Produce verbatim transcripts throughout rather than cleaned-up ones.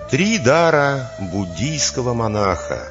Три дара буддийского монаха.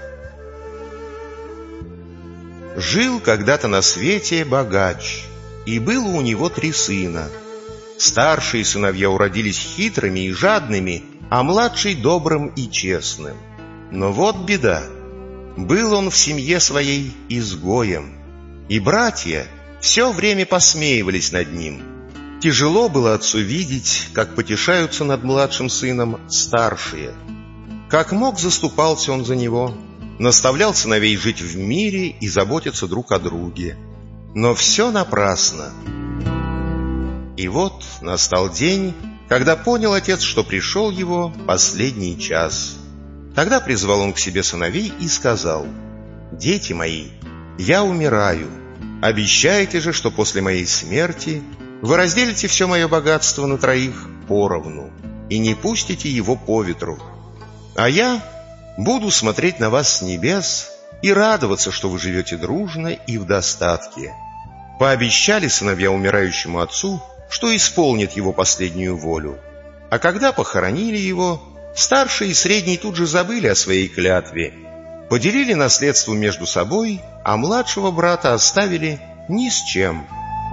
Жил когда-то на свете богач, и было у него три сына. Старшие сыновья уродились хитрыми и жадными, а младший добрым и честным. Но вот беда. Был он в семье своей изгоем, и братья все время посмеивались над ним. Тяжело было отцу видеть, как потешаются над младшим сыном старшие. Как мог, заступался он за него, наставлял сыновей жить в мире и заботиться друг о друге. Но все напрасно. И вот настал день, когда понял отец, что пришел его последний час. Тогда призвал он к себе сыновей и сказал: «Дети мои, я умираю. Обещайте же, что после моей смерти вы разделите все мое богатство на троих поровну и не пустите его по ветру. А я буду смотреть на вас с небес и радоваться, что вы живете дружно и в достатке». Пообещали сыновья умирающему отцу, что исполнят его последнюю волю. А когда похоронили его, старший и средний тут же забыли о своей клятве, поделили наследство между собой, а младшего брата оставили ни с чем.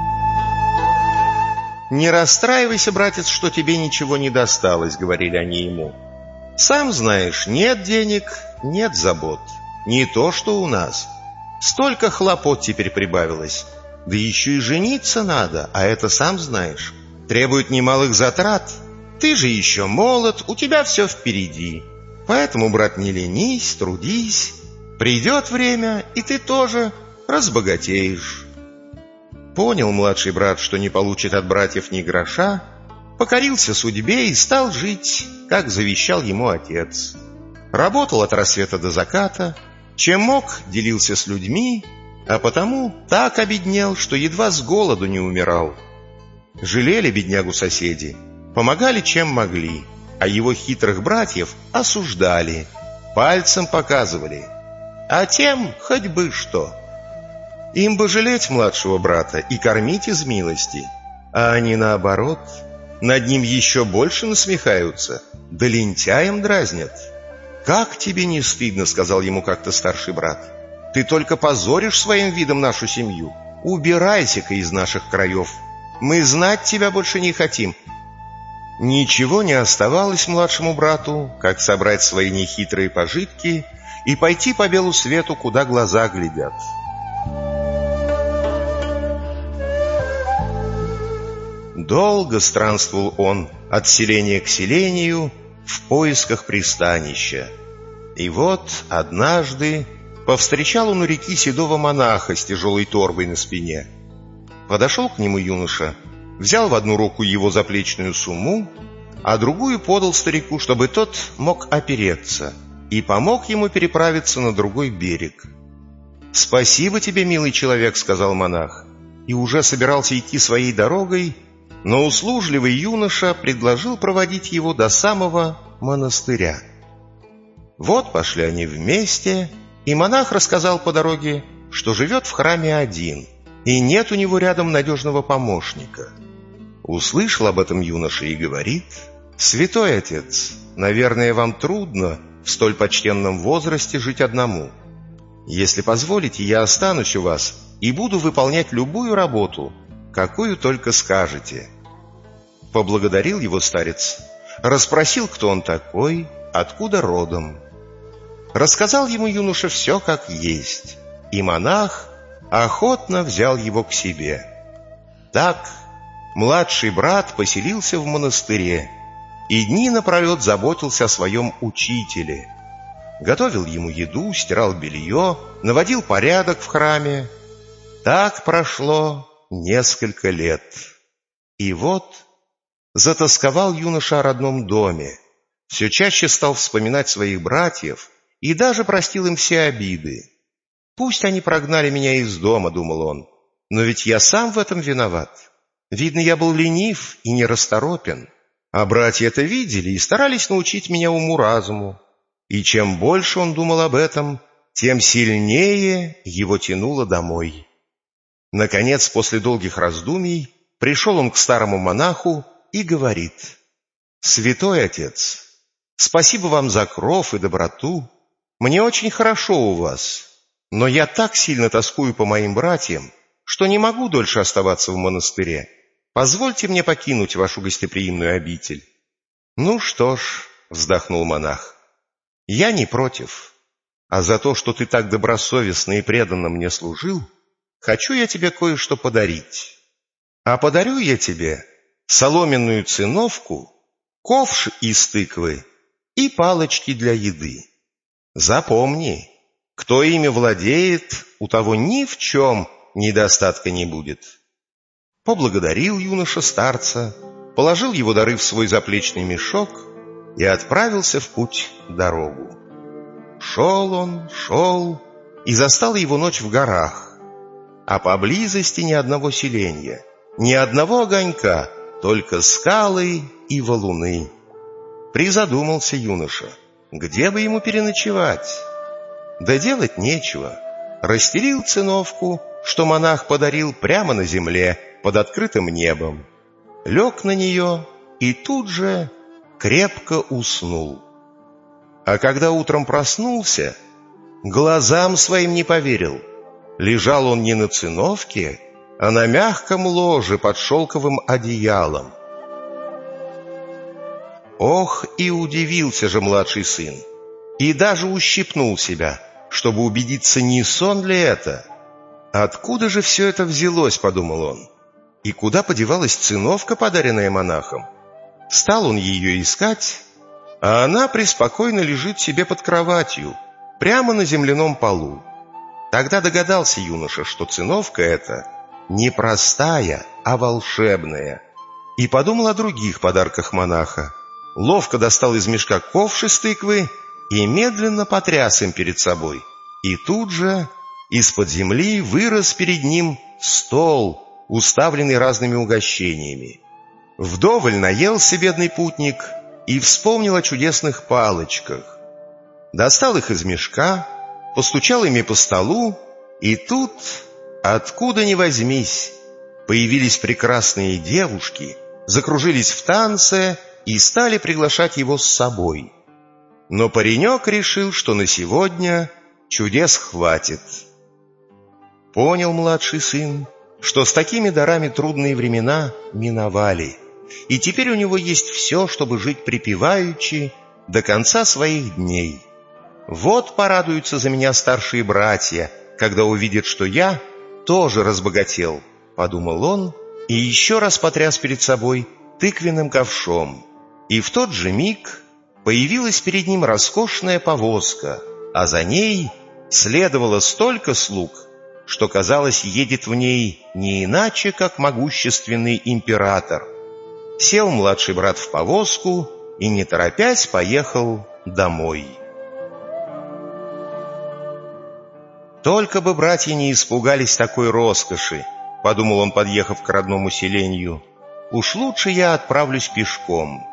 «Не расстраивайся, братец, что тебе ничего не досталось», — говорили они ему. «Сам знаешь, нет денег, нет забот. Не то, что у нас. Столько хлопот теперь прибавилось. Да еще и жениться надо, а это, сам знаешь, требует немалых затрат. Ты же еще молод, у тебя все впереди. Поэтому, брат, не ленись, трудись. Придет время, и ты тоже разбогатеешь». Понял младший брат, что не получит от братьев ни гроша, покорился судьбе и стал жить, как завещал ему отец. Работал от рассвета до заката, чем мог, делился с людьми, а потому так обеднел, что едва с голоду не умирал. Жалели беднягу соседи, помогали чем могли, а его хитрых братьев осуждали, пальцем показывали, а тем хоть бы что. Им бы жалеть младшего брата и кормить из милости, а они наоборот, над ним еще больше насмехаются, да лентяем дразнят. «Как тебе не стыдно?» — сказал ему как-то старший брат. «Ты только позоришь своим видом нашу семью. Убирайся-ка из наших краев. Мы знать тебя больше не хотим». Ничего не оставалось младшему брату, как собрать свои нехитрые пожитки и пойти по белу свету, куда глаза глядят. Долго странствовал он от селения к селению в поисках пристанища. И вот однажды повстречал он у реки седого монаха с тяжелой торбой на спине. Подошел к нему юноша, взял в одну руку его заплечную сумму, а другую подал старику, чтобы тот мог опереться, и помог ему переправиться на другой берег. «Спасибо тебе, милый человек», — сказал монах, и уже собирался идти своей дорогой, но услужливый юноша предложил проводить его до самого монастыря. Вот пошли они вместе, и монах рассказал по дороге, что живет в храме один, и нет у него рядом надежного помощника. Услышал об этом юноша и говорит: «Святой отец, наверное, вам трудно в столь почтенном возрасте жить одному. Если позволите, я останусь у вас и буду выполнять любую работу, какую только скажете». Поблагодарил его старец, расспросил, кто он такой, откуда родом. Рассказал ему юноша все как есть, и монах охотно взял его к себе. Так младший брат поселился в монастыре и дни напролет заботился о своем учителе. Готовил ему еду, стирал белье, наводил порядок в храме. Так прошло несколько лет. И вот затосковал юноша о родном доме, все чаще стал вспоминать своих братьев и даже простил им все обиды. «Пусть они прогнали меня из дома», — думал он, — «но ведь я сам в этом виноват. Видно, я был ленив и нерасторопен, а братья это видели и старались научить меня уму-разуму». И чем больше он думал об этом, тем сильнее его тянуло домой. Наконец, после долгих раздумий, пришел он к старому монаху и говорит: «Святой отец, Спасибо вам за кров и доброту. Мне очень хорошо у вас, но я так сильно тоскую по моим братьям, что не могу дольше оставаться в монастыре. Позвольте мне покинуть вашу гостеприимную обитель». «Ну что ж», — вздохнул монах, — «я не против. А за то, что ты так добросовестно и преданно мне служил, хочу я тебе кое-что подарить. А подарю я тебе соломенную циновку, ковш из тыквы и палочки для еды. Запомни, кто ими владеет, у того ни в чем недостатка не будет». Поблагодарил юноша старца, положил его дары в свой заплечный мешок и отправился в путь дорогу. Шел он, шел, и застала его ночь в горах, а поблизости ни одного селения, ни одного огонька, только скалы и валуны. Призадумался юноша, где бы ему переночевать. Да делать нечего. Расстелил циновку, что монах подарил, прямо на земле, под открытым небом. Лег на нее и тут же крепко уснул. А когда утром проснулся, глазам своим не поверил. Лежал он не на циновке, а на мягком ложе под шелковым одеялом. Ох, и удивился же младший сын, и даже ущипнул себя, чтобы убедиться, не сон ли это. «Откуда же все это взялось?» — подумал он. «И куда подевалась циновка, подаренная монахом?» Стал он ее искать, а она преспокойно лежит себе под кроватью, прямо на земляном полу. Тогда догадался юноша, что циновка эта не простая, а волшебная, и подумал о других подарках монаха. Ловко достал из мешка ковш из тыквы и медленно потряс им перед собой. И тут же из-под земли вырос перед ним стол, уставленный разными угощениями. Вдоволь наелся бедный путник и вспомнил о чудесных палочках. Достал их из мешка, постучал ими по столу, и тут, откуда ни возьмись, появились прекрасные девушки, закружились в танце и стали приглашать его с собой. Но паренек решил, что на сегодня чудес хватит. Понял младший сын, что с такими дарами трудные времена миновали, и теперь у него есть все, чтобы жить припеваючи до конца своих дней. Вот порадуются за меня старшие братья, когда увидят, что я тоже разбогател, — подумал он, и еще раз потряс перед собой тыквенным ковшом. И в тот же миг появилась перед ним роскошная повозка, а за ней следовало столько слуг, что, казалось, едет в ней не иначе, как могущественный император. Сел младший брат в повозку и, не торопясь, поехал домой. «Только бы братья не испугались такой роскоши», — подумал он, подъехав к родному селению. «Уж лучше я отправлюсь пешком».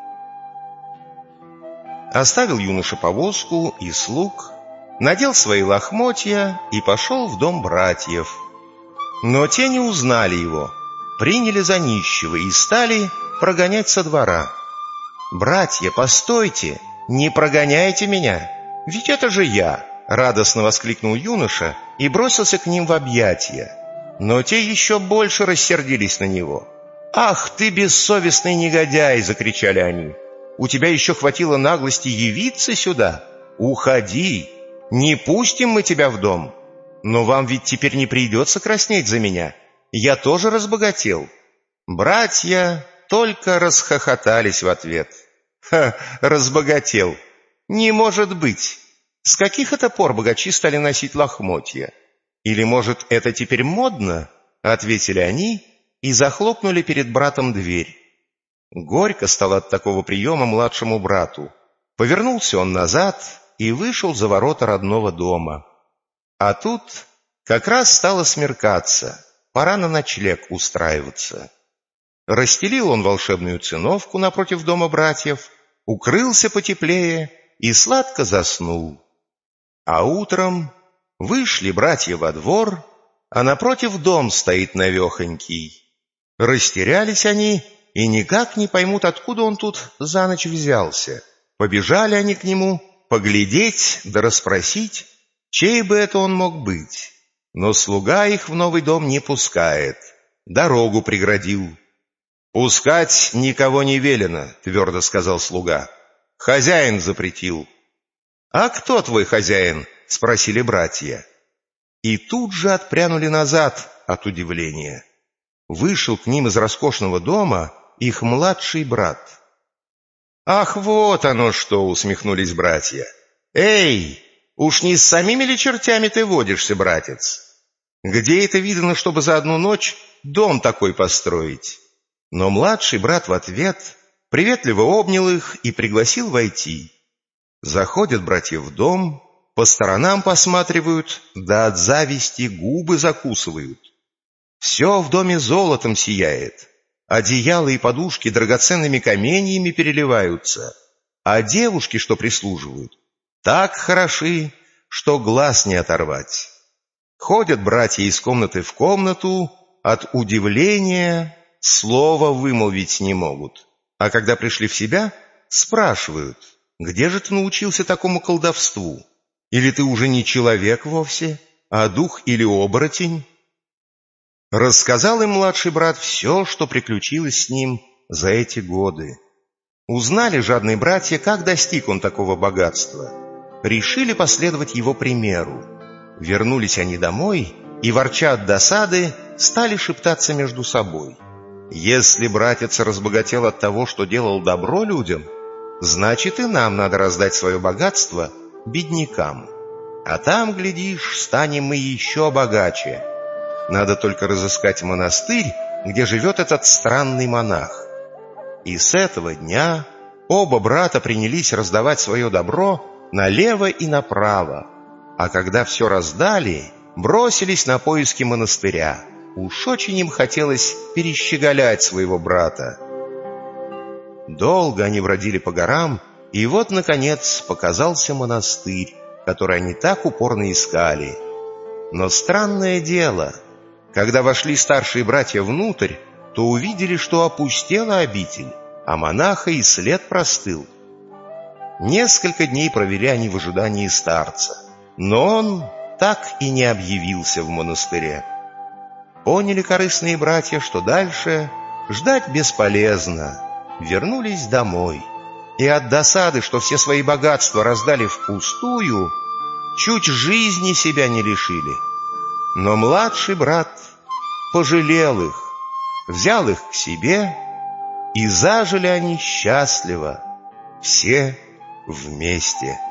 Оставил юноша повозку и слуг, надел свои лохмотья и пошел в дом братьев. Но те не узнали его, приняли за нищего и стали прогонять со двора. «Братья, постойте, не прогоняйте меня, ведь это же я!» — радостно воскликнул юноша и бросился к ним в объятия. Но те еще больше рассердились на него. «Ах ты, бессовестный негодяй!» — закричали они. «У тебя еще хватило наглости явиться сюда? Уходи! Не пустим мы тебя в дом! Но вам ведь теперь не придется краснеть за меня. Я тоже разбогател». Братья только расхохотались в ответ. «Ха, разбогател! Не может быть! С каких это пор богачи стали носить лохмотья? Или, может, это теперь модно?» — ответили они и захлопнули перед братом дверь. Горько стало от такого приема младшему брату. Повернулся он назад и вышел за ворота родного дома. А тут как раз стало смеркаться, пора на ночлег устраиваться. Расстелил он волшебную циновку напротив дома братьев, укрылся потеплее и сладко заснул. А утром вышли братья во двор, а напротив дом стоит навехонький. Растерялись они и никак не поймут, откуда он тут за ночь взялся. Побежали они к нему поглядеть да расспросить, чей бы это он мог быть. Но слуга их в новый дом не пускает, дорогу преградил. «Пускать никого не велено», — твердо сказал слуга. «Хозяин запретил». «А кто твой хозяин?» — спросили братья. И тут же отпрянули назад от удивления. Вышел к ним из роскошного дома их младший брат. «Ах, вот оно что!» — усмехнулись братья. «Эй, уж не с самими ли чертями ты водишься, братец? Где это видано, чтобы за одну ночь дом такой построить?» Но младший брат в ответ приветливо обнял их и пригласил войти. Заходят братья в дом, по сторонам посматривают, да от зависти губы закусывают. Все в доме золотом сияет, одеяла и подушки драгоценными каменьями переливаются, а девушки, что прислуживают, так хороши, что глаз не оторвать. Ходят братья из комнаты в комнату, от удивления слова вымолвить не могут. А когда пришли в себя, спрашивают: «Где же ты научился такому колдовству? Или ты уже не человек вовсе, а дух или оборотень?» Рассказал им младший брат все, что приключилось с ним за эти годы. Узнали жадные братья, как достиг он такого богатства. Решили последовать его примеру. Вернулись они домой и, ворча от досады, стали шептаться между собой: «Если братец разбогател от того, что делал добро людям, значит, и нам надо раздать свое богатство беднякам. А там, глядишь, станем мы еще богаче. Надо только разыскать монастырь, где живет этот странный монах». И с этого дня оба брата принялись раздавать свое добро налево и направо. А когда все раздали, бросились на поиски монастыря. Уж очень им хотелось перещеголять своего брата. Долго они бродили по горам, и вот, наконец, показался монастырь, который они так упорно искали. Но странное дело, когда вошли старшие братья внутрь, то увидели, что опустела обитель, а монаха и след простыл. Несколько дней провели они в ожидании старца, но он так и не объявился в монастыре. Поняли корыстные братья, что дальше ждать бесполезно, вернулись домой, и от досады, что все свои богатства раздали впустую, чуть жизни себя не лишили. Но младший брат пожалел их, взял их к себе, и зажили они счастливо, все вместе.